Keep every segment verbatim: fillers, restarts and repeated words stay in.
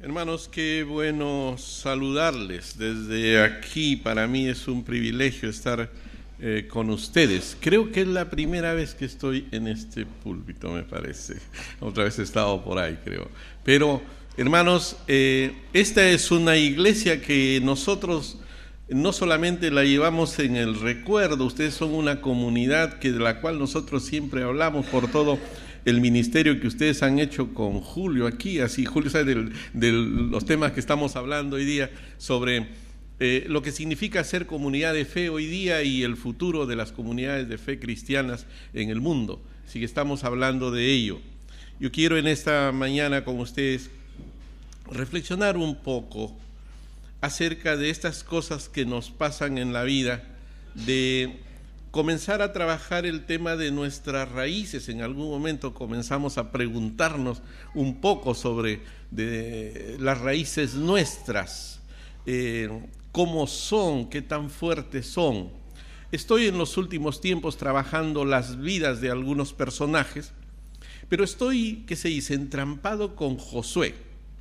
Hermanos, qué bueno saludarles desde aquí. Para mí es un privilegio estar eh, con ustedes. Creo que es la primera vez que estoy en este púlpito, me parece. Otra vez he estado por ahí, creo. Pero, hermanos, eh, esta es una iglesia que nosotros no solamente la llevamos en el recuerdo. Ustedes son una comunidad que de la cual nosotros siempre hablamos por todo el ministerio que ustedes han hecho con Julio aquí, así Julio sabe de del, los temas que estamos hablando hoy día sobre eh, lo que significa ser comunidad de fe hoy día y el futuro de las comunidades de fe cristianas en el mundo. Así que estamos hablando de ello. Yo quiero en esta mañana con ustedes reflexionar un poco acerca de estas cosas que nos pasan en la vida, de comenzar a trabajar el tema de nuestras raíces. En algún momento comenzamos a preguntarnos un poco sobre de las raíces nuestras, eh, cómo son, qué tan fuertes son. Estoy en los últimos tiempos trabajando las vidas de algunos personajes, pero estoy, ¿qué se dice?, entrampado con Josué.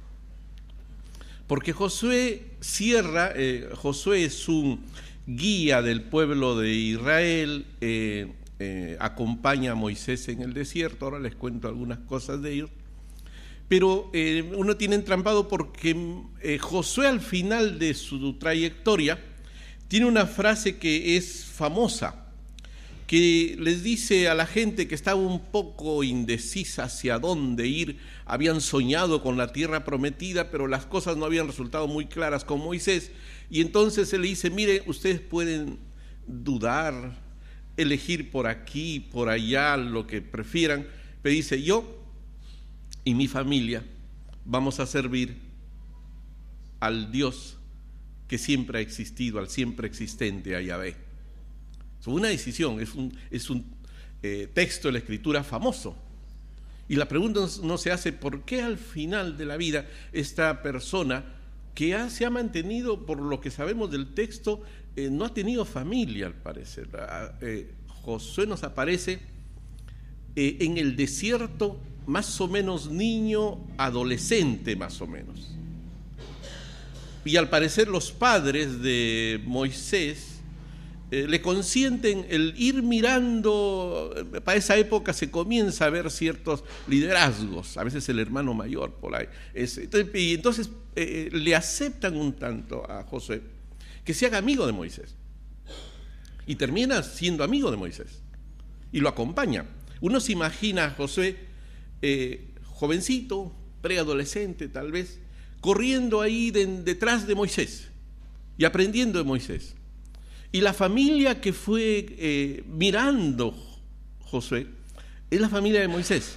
Porque Josué cierra, eh, Josué es un guía del pueblo de Israel, eh, eh, acompaña a Moisés en el desierto. Ahora les cuento algunas cosas de ellos. Pero eh, uno tiene entrampado porque eh, Josué al final de su trayectoria tiene una frase que es famosa, que les dice a la gente que estaba un poco indecisa hacia dónde ir. Habían soñado con la tierra prometida, pero las cosas no habían resultado muy claras con Moisés. Y entonces él le dice, mire, ustedes pueden dudar, elegir por aquí, por allá, lo que prefieran, pero dice, yo y mi familia vamos a servir al Dios que siempre ha existido, al siempre existente, a Yahvé. Es una decisión, es un, es un eh, texto de la Escritura famoso. Y la pregunta no se hace, ¿por qué al final de la vida esta persona que ha, se ha mantenido, por lo que sabemos del texto, eh, no ha tenido familia al parecer? Eh, Josué nos aparece eh, en el desierto, más o menos niño, adolescente más o menos. Y al parecer los padres de Moisés eh, le consienten el ir mirando. Para esa época se comienza a ver ciertos liderazgos, a veces el hermano mayor por ahí. Es, entonces, y entonces eh, le aceptan un tanto a Josué que se haga amigo de Moisés. Y termina siendo amigo de Moisés. Y lo acompaña. Uno se imagina a Josué, eh, jovencito, preadolescente tal vez, corriendo ahí de, detrás de Moisés y aprendiendo de Moisés. Y la familia que fue eh, mirando Josué es la familia de Moisés.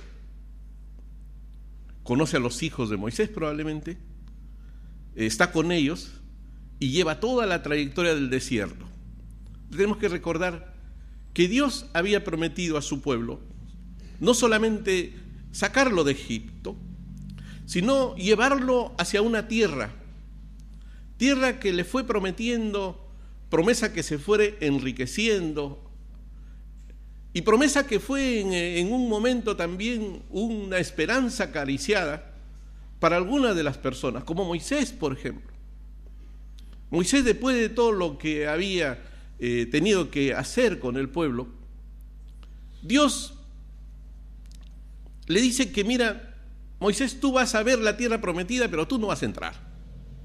Conoce a los hijos de Moisés probablemente, está con ellos y lleva toda la trayectoria del desierto. Tenemos que recordar que Dios había prometido a su pueblo no solamente sacarlo de Egipto, sino llevarlo hacia una tierra, tierra que le fue prometiendo, promesa que se fue enriqueciendo y promesa que fue en, en un momento también una esperanza acariciada para algunas de las personas, como Moisés, por ejemplo. Moisés, después de todo lo que había eh, tenido que hacer con el pueblo, Dios le dice que, mira, Moisés, tú vas a ver la tierra prometida, pero tú no vas a entrar.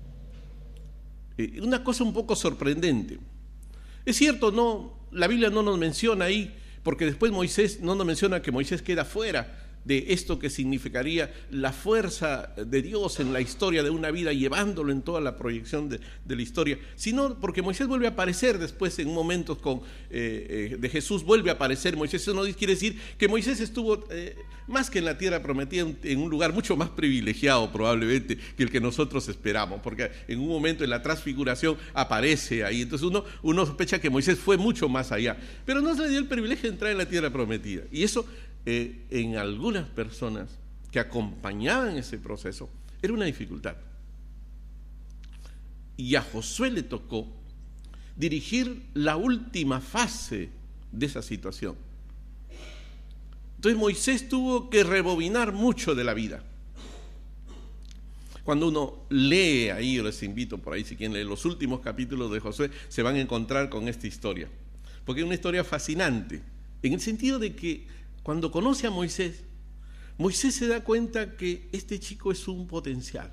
Eh, una cosa un poco sorprendente. Es cierto, no, la Biblia no nos menciona ahí, porque después Moisés no nos menciona que Moisés queda fuera de esto que significaría la fuerza de Dios en la historia de una vida, llevándolo en toda la proyección de, de la historia, sino porque Moisés vuelve a aparecer después en momentos con, eh, eh, de Jesús, vuelve a aparecer Moisés. Eso no quiere decir que Moisés estuvo eh, más que en la tierra prometida, en un lugar mucho más privilegiado probablemente que el que nosotros esperamos, porque en un momento en la transfiguración aparece ahí. Entonces uno, uno sospecha que Moisés fue mucho más allá, pero no se le dio el privilegio de entrar en la tierra prometida. Y eso Eh, en algunas personas que acompañaban ese proceso era una dificultad. Y a Josué le tocó dirigir la última fase de esa situación. Entonces Moisés tuvo que rebobinar mucho de la vida. Cuando uno lee ahí, yo les invito por ahí, si quieren leer los últimos capítulos de Josué, se van a encontrar con esta historia. Porque es una historia fascinante, en el sentido de que cuando conoce a Moisés, Moisés se da cuenta que este chico es un potencial.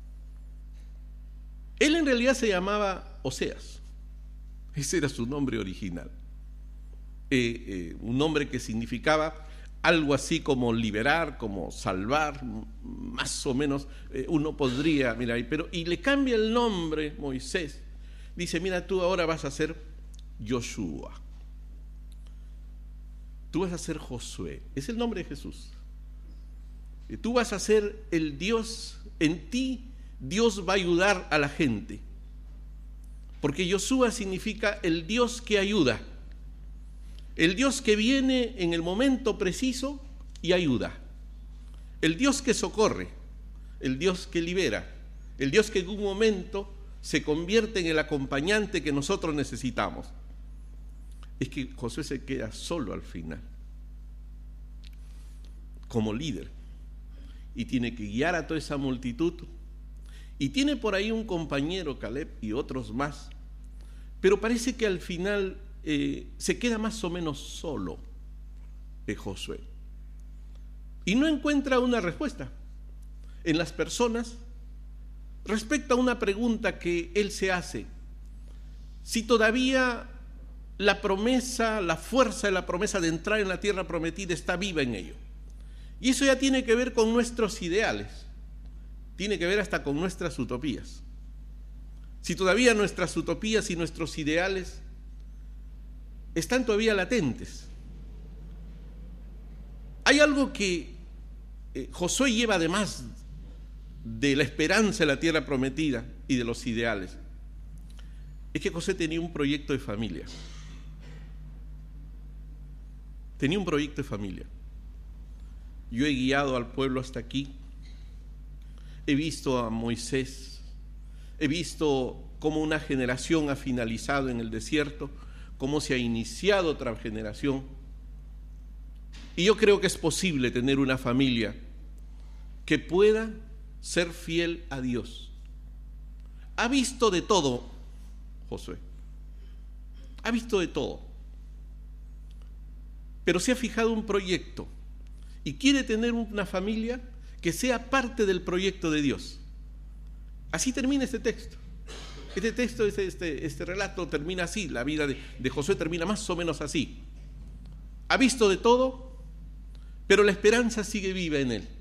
Él en realidad se llamaba Oseas, ese era su nombre original. Eh, eh, un nombre que significaba algo así como liberar, como salvar, más o menos eh, uno podría, mira, pero y le cambia el nombre Moisés. Dice, mira, tú ahora vas a ser Joshua. Tú vas a ser Josué, es el nombre de Jesús. Y tú vas a ser el Dios, en ti Dios va a ayudar a la gente. Porque Joshua significa el Dios que ayuda. El Dios que viene en el momento preciso y ayuda. El Dios que socorre, el Dios que libera, el Dios que en un momento se convierte en el acompañante que nosotros necesitamos. Es que Josué se queda solo al final, como líder, y tiene que guiar a toda esa multitud, y tiene por ahí un compañero, Caleb, y otros más, pero parece que al final eh, se queda más o menos solo de Josué, y no encuentra una respuesta en las personas respecto a una pregunta que él se hace: si todavía la promesa, la fuerza de la promesa de entrar en la tierra prometida está viva en ello. Y eso ya tiene que ver con nuestros ideales, tiene que ver hasta con nuestras utopías. Si todavía nuestras utopías y nuestros ideales están todavía latentes. Hay algo que eh, Josué lleva además de la esperanza de la tierra prometida y de los ideales. Es que Josué tenía un proyecto de familia. Tenía un proyecto de familia. Yo he guiado al pueblo hasta aquí. He visto a Moisés. He visto cómo una generación ha finalizado en el desierto, cómo se ha iniciado otra generación. Y yo creo que es posible tener una familia que pueda ser fiel a Dios. Ha visto de todo, Josué. Ha visto de todo. Pero se ha fijado un proyecto y quiere tener una familia que sea parte del proyecto de Dios. Así termina este texto. Este texto, este, este, este relato termina así. La vida de, de Josué termina más o menos así. Ha visto de todo, pero la esperanza sigue viva en él.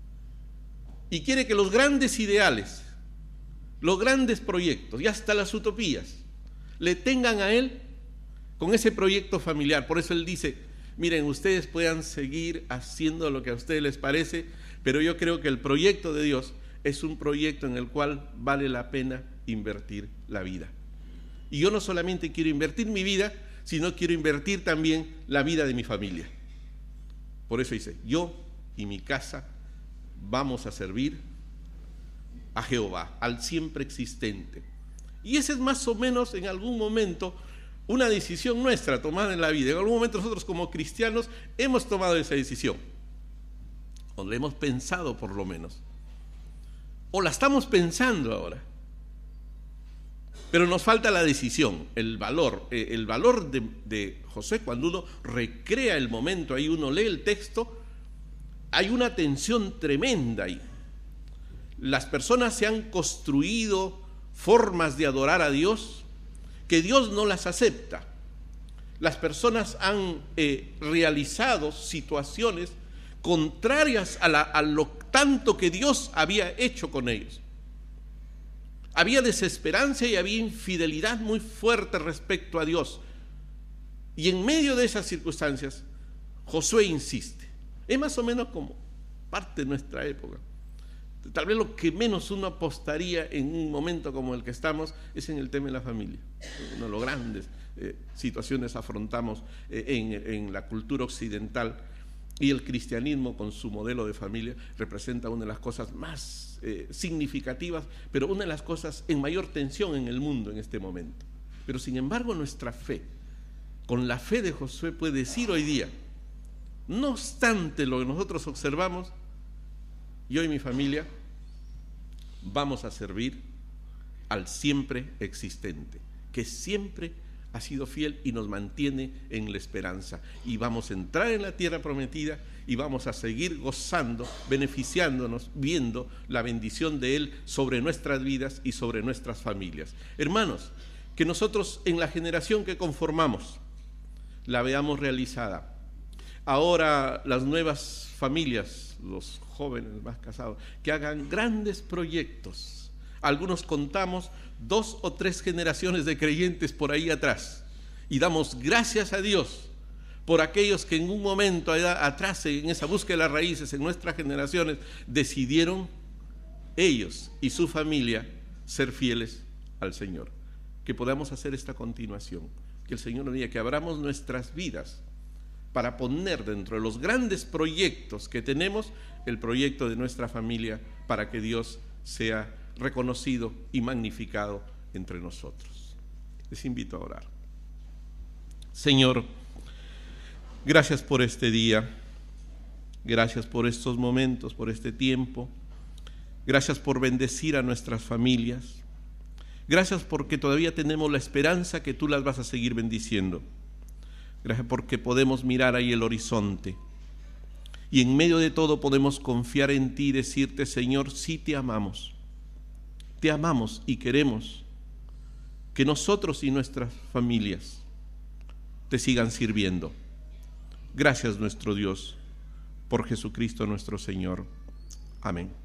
Y quiere que los grandes ideales, los grandes proyectos y hasta las utopías le tengan a él con ese proyecto familiar. Por eso él dice: miren, ustedes puedan seguir haciendo lo que a ustedes les parece, pero yo creo que el proyecto de Dios es un proyecto en el cual vale la pena invertir la vida. Y yo no solamente quiero invertir mi vida, sino quiero invertir también la vida de mi familia. Por eso dice: yo y mi casa vamos a servir a Jehová, al siempre existente. Y ese es más o menos en algún momento una decisión nuestra tomada en la vida. En algún momento nosotros como cristianos hemos tomado esa decisión, o la hemos pensado por lo menos, o la estamos pensando ahora, pero nos falta la decisión, el valor, eh, el valor de, de Josué. Cuando uno recrea el momento, ahí uno lee el texto, hay una tensión tremenda ahí. Las personas se han construido formas de adorar a Dios que Dios no las acepta. Las personas han eh, realizado situaciones contrarias a, la, a lo tanto que Dios había hecho con ellos. Había desesperanza y había infidelidad muy fuerte respecto a Dios. Y en medio de esas circunstancias, Josué insiste. Es más o menos como parte de nuestra época. Tal vez lo que menos uno apostaría en un momento como el que estamos es en el tema de la familia. Una de las grandes eh, situaciones afrontamos eh, en, en la cultura occidental, y el cristianismo con su modelo de familia representa una de las cosas más eh, significativas, pero una de las cosas en mayor tensión en el mundo en este momento. Pero sin embargo nuestra fe, con la fe de Josué, puede decir hoy día: no obstante lo que nosotros observamos, yo y mi familia vamos a servir al siempre existente, que siempre ha sido fiel y nos mantiene en la esperanza. Y vamos a entrar en la tierra prometida y vamos a seguir gozando, beneficiándonos, viendo la bendición de Él sobre nuestras vidas y sobre nuestras familias. Hermanos, que nosotros en la generación que conformamos la veamos realizada. Ahora las nuevas familias, los jóvenes más casados, que hagan grandes proyectos. Algunos contamos dos o tres generaciones de creyentes por ahí atrás y damos gracias a Dios por aquellos que en un momento atrás, en esa búsqueda de las raíces, en nuestras generaciones, decidieron ellos y su familia ser fieles al Señor. Que podamos hacer esta continuación, que el Señor nos diga que abramos nuestras vidas para poner dentro de los grandes proyectos que tenemos, el proyecto de nuestra familia, para que Dios sea reconocido y magnificado entre nosotros. Les invito a orar. Señor, gracias por este día, gracias por estos momentos, por este tiempo, gracias por bendecir a nuestras familias, gracias porque todavía tenemos la esperanza que tú las vas a seguir bendiciendo, gracias porque podemos mirar ahí el horizonte y en medio de todo podemos confiar en ti y decirte, Señor, sí te amamos. Te amamos y queremos que nosotros y nuestras familias te sigan sirviendo. Gracias, nuestro Dios, por Jesucristo nuestro Señor. Amén.